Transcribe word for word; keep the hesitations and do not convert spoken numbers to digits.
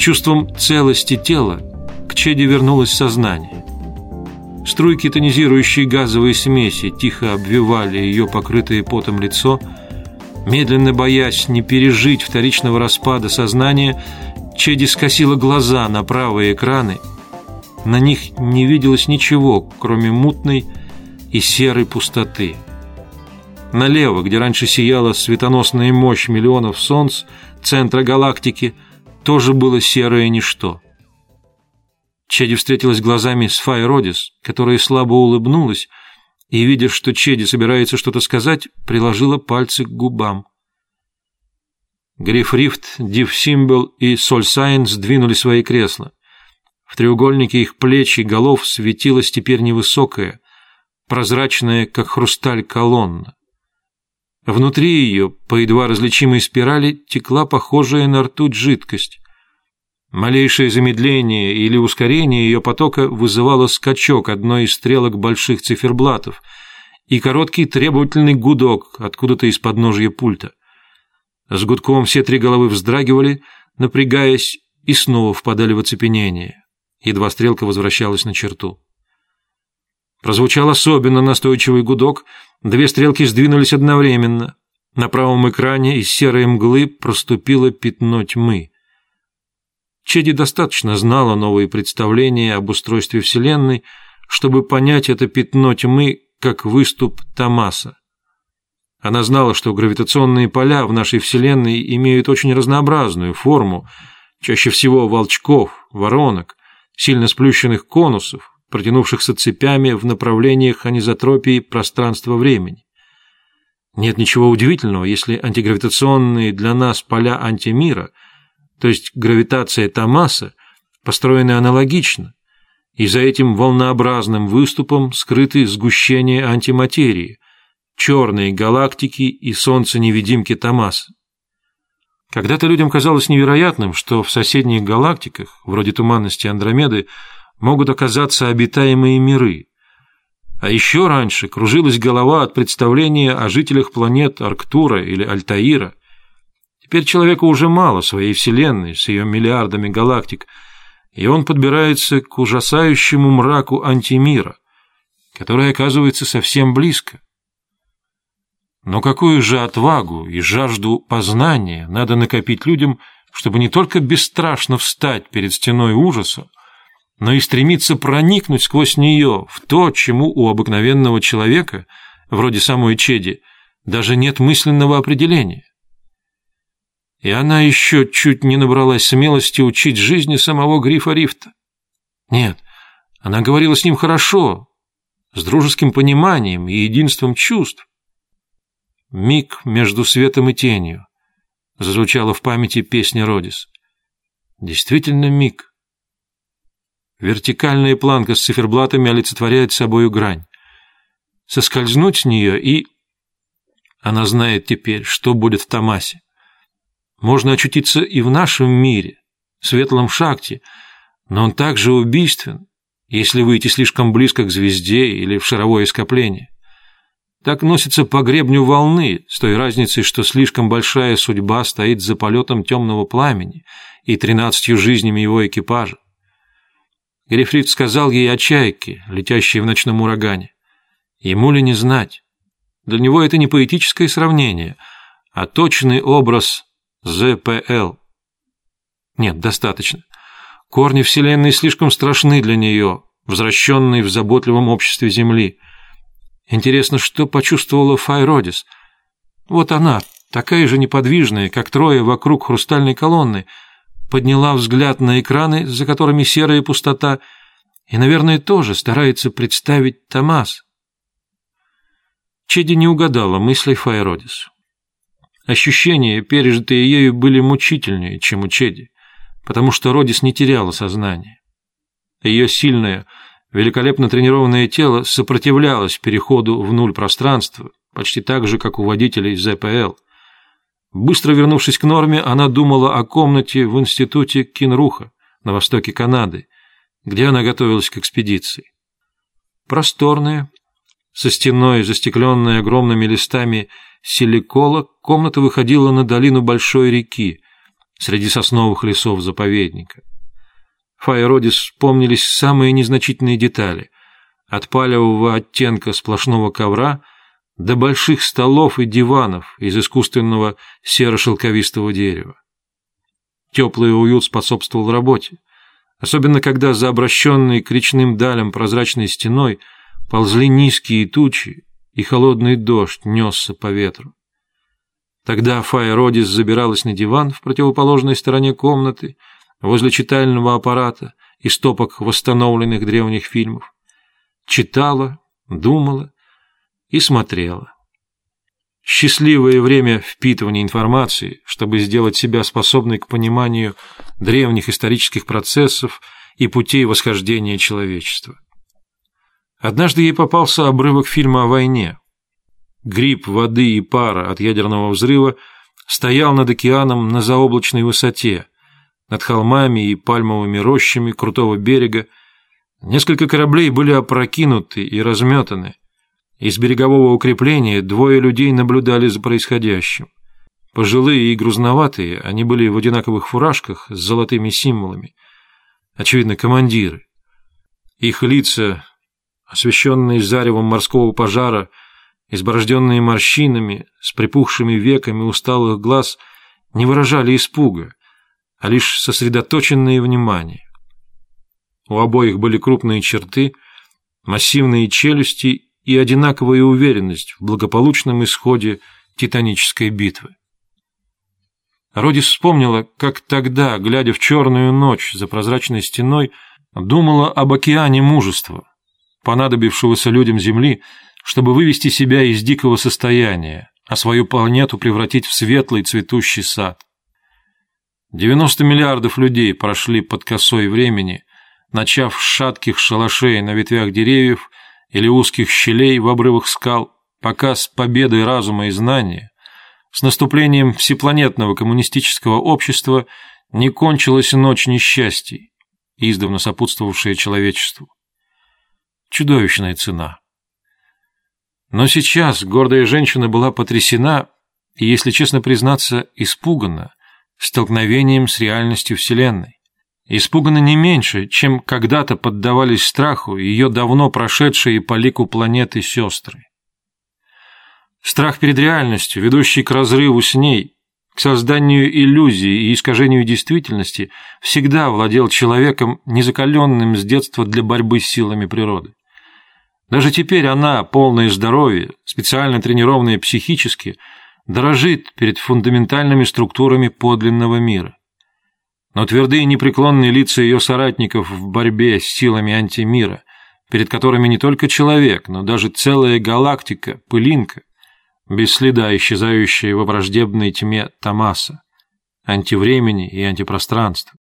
чувством целости тела к Чеди вернулось сознание. Струйки тонизирующей газовой смеси тихо обвивали ее покрытое потом лицо. Медленно боясь не пережить вторичного распада сознания, Чеди скосила глаза на правые экраны. На них не виделось ничего, кроме мутной и серой пустоты. Налево, где раньше сияла светоносная мощь миллионов солнц центра галактики, тоже было серое ничто. Чеди встретилась глазами с Фай Родис, которая слабо улыбнулась и, видя, что Чеди собирается что-то сказать, приложила пальцы к губам. Гриф Рифт, Див Симбл и Соль Сайн сдвинули свои кресла. В треугольнике их плеч и голов светилась теперь невысокая, прозрачная, как хрусталь, колонна. Внутри ее, по едва различимой спирали, текла похожая на ртуть жидкость. Малейшее замедление или ускорение ее потока вызывало скачок одной из стрелок больших циферблатов и короткий требовательный гудок откуда-то из подножья пульта. С гудком все три головы вздрагивали, напрягаясь, и снова впадали в оцепенение. Едва стрелка возвращалась на черту. Прозвучал особенно настойчивый гудок, две стрелки сдвинулись одновременно. На правом экране из серой мглы проступило пятно тьмы. Чеди достаточно знала новые представления об устройстве Вселенной, чтобы понять это пятно тьмы как выступ Томаса. Она знала, что гравитационные поля в нашей Вселенной имеют очень разнообразную форму, чаще всего волчков, воронок, сильно сплющенных конусов, протянувшихся цепями в направлениях анизотропии пространства-времени. Нет ничего удивительного, если антигравитационные для нас поля антимира, то есть гравитация Томаса, построены аналогично, и за этим волнообразным выступом скрыты сгущения антиматерии, черные галактики и солнца-невидимки Томаса. Когда-то людям казалось невероятным, что в соседних галактиках, вроде туманности Андромеды, могут оказаться обитаемые миры. А еще раньше кружилась голова от представления о жителях планет Арктура или Альтаира. Теперь человеку уже мало своей Вселенной с ее миллиардами галактик, и он подбирается к ужасающему мраку антимира, который оказывается совсем близко. Но какую же отвагу и жажду познания надо накопить людям, чтобы не только бесстрашно встать перед стеной ужаса, но и стремиться проникнуть сквозь нее в то, чему у обыкновенного человека, вроде самой Чеди, даже нет мысленного определения. И она еще чуть не набралась смелости учить жизни самого Грифа Рифта. Нет, она говорила с ним хорошо, с дружеским пониманием и единством чувств. «Миг между светом и тенью», — зазвучала в памяти песня Родис. Действительно миг. Вертикальная планка с циферблатами олицетворяет собою грань. Соскользнуть с нее и... Она знает теперь, что будет в Томасе. Можно очутиться и в нашем мире, в светлом шахте, но он также убийствен, если выйти слишком близко к звезде или в шаровое скопление. Так носится по гребню волны, с той разницей, что слишком большая судьба стоит за полетом темного пламени и тринадцатью жизнями его экипажа. Гриф Рифт сказал ей о чайке, летящей в ночном урагане. Ему ли не знать? Для него это не поэтическое сравнение, а точный образ зэ пэ эл. Нет, достаточно. Корни Вселенной слишком страшны для нее, возвращенные в заботливом обществе Земли. Интересно, что почувствовала Фай Родис? Вот она, такая же неподвижная, как трое вокруг хрустальной колонны, подняла взгляд на экраны, за которыми серая пустота, и, наверное, тоже старается представить Томас. Чеди не угадала мыслей Фай Родис. Ощущения, пережитые ею, были мучительнее, чем у Чеди, потому что Родис не теряла сознание. Ее сильное, великолепно тренированное тело сопротивлялось переходу в нуль пространства, почти так же, как у водителей зэ пэ эл. Быстро вернувшись к норме, она думала о комнате в институте Кинруха на востоке Канады, где она готовилась к экспедиции. Просторная, со стеной, застекленной огромными листами силикола, комната выходила на долину большой реки, среди сосновых лесов заповедника. Фае Родис вспомнились самые незначительные детали, от палевого оттенка сплошного ковра до больших столов и диванов из искусственного серо-шелковистого дерева. Теплый уют способствовал работе, особенно когда за обращенной к речным далям прозрачной стеной ползли низкие тучи, и холодный дождь несся по ветру. Тогда Фае Родис забиралась на диван в противоположной стороне комнаты, возле читального аппарата и стопок восстановленных древних фильмов, читала, думала и смотрела. Счастливое время впитывания информации, чтобы сделать себя способной к пониманию древних исторических процессов и путей восхождения человечества. Однажды ей попался обрывок фильма о войне. Гриб воды и пара от ядерного взрыва стоял над океаном на заоблачной высоте, над холмами и пальмовыми рощами крутого берега. Несколько кораблей были опрокинуты и разметаны. Из берегового укрепления двое людей наблюдали за происходящим. Пожилые и грузноватые, они были в одинаковых фуражках с золотыми символами. Очевидно, командиры. Их лица, освещенные заревом морского пожара, изборожденные морщинами, с припухшими веками усталых глаз, не выражали испуга, а лишь сосредоточенное внимание. У обоих были крупные черты, массивные челюсти и одинаковая уверенность в благополучном исходе титанической битвы. Родис вспомнила, как тогда, глядя в черную ночь за прозрачной стеной, думала об океане мужества, понадобившегося людям Земли, чтобы вывести себя из дикого состояния, а свою планету превратить в светлый цветущий сад. девяносто миллиардов людей прошли под косой времени, начав с шатких шалашей на ветвях деревьев или узких щелей в обрывах скал, пока с победой разума и знания, с наступлением всепланетного коммунистического общества не кончилась ночь несчастий, издавна сопутствовавшая человечеству. Чудовищная цена. Но сейчас гордая женщина была потрясена и, если честно признаться, испугана столкновением с реальностью Вселенной. Испугана не меньше, чем когда-то поддавались страху ее давно прошедшие по лику планеты сестры. Страх перед реальностью, ведущий к разрыву с ней, к созданию иллюзий и искажению действительности, всегда владел человеком, незакаленным с детства для борьбы с силами природы. Даже теперь она, полное здоровья, специально тренированная психически, дрожит перед фундаментальными структурами подлинного мира. Но твердые непреклонные лица ее соратников в борьбе с силами антимира, перед которыми не только человек, но даже целая галактика, пылинка, без следа исчезающая во враждебной тьме Тамаса, антивремени и антипространства.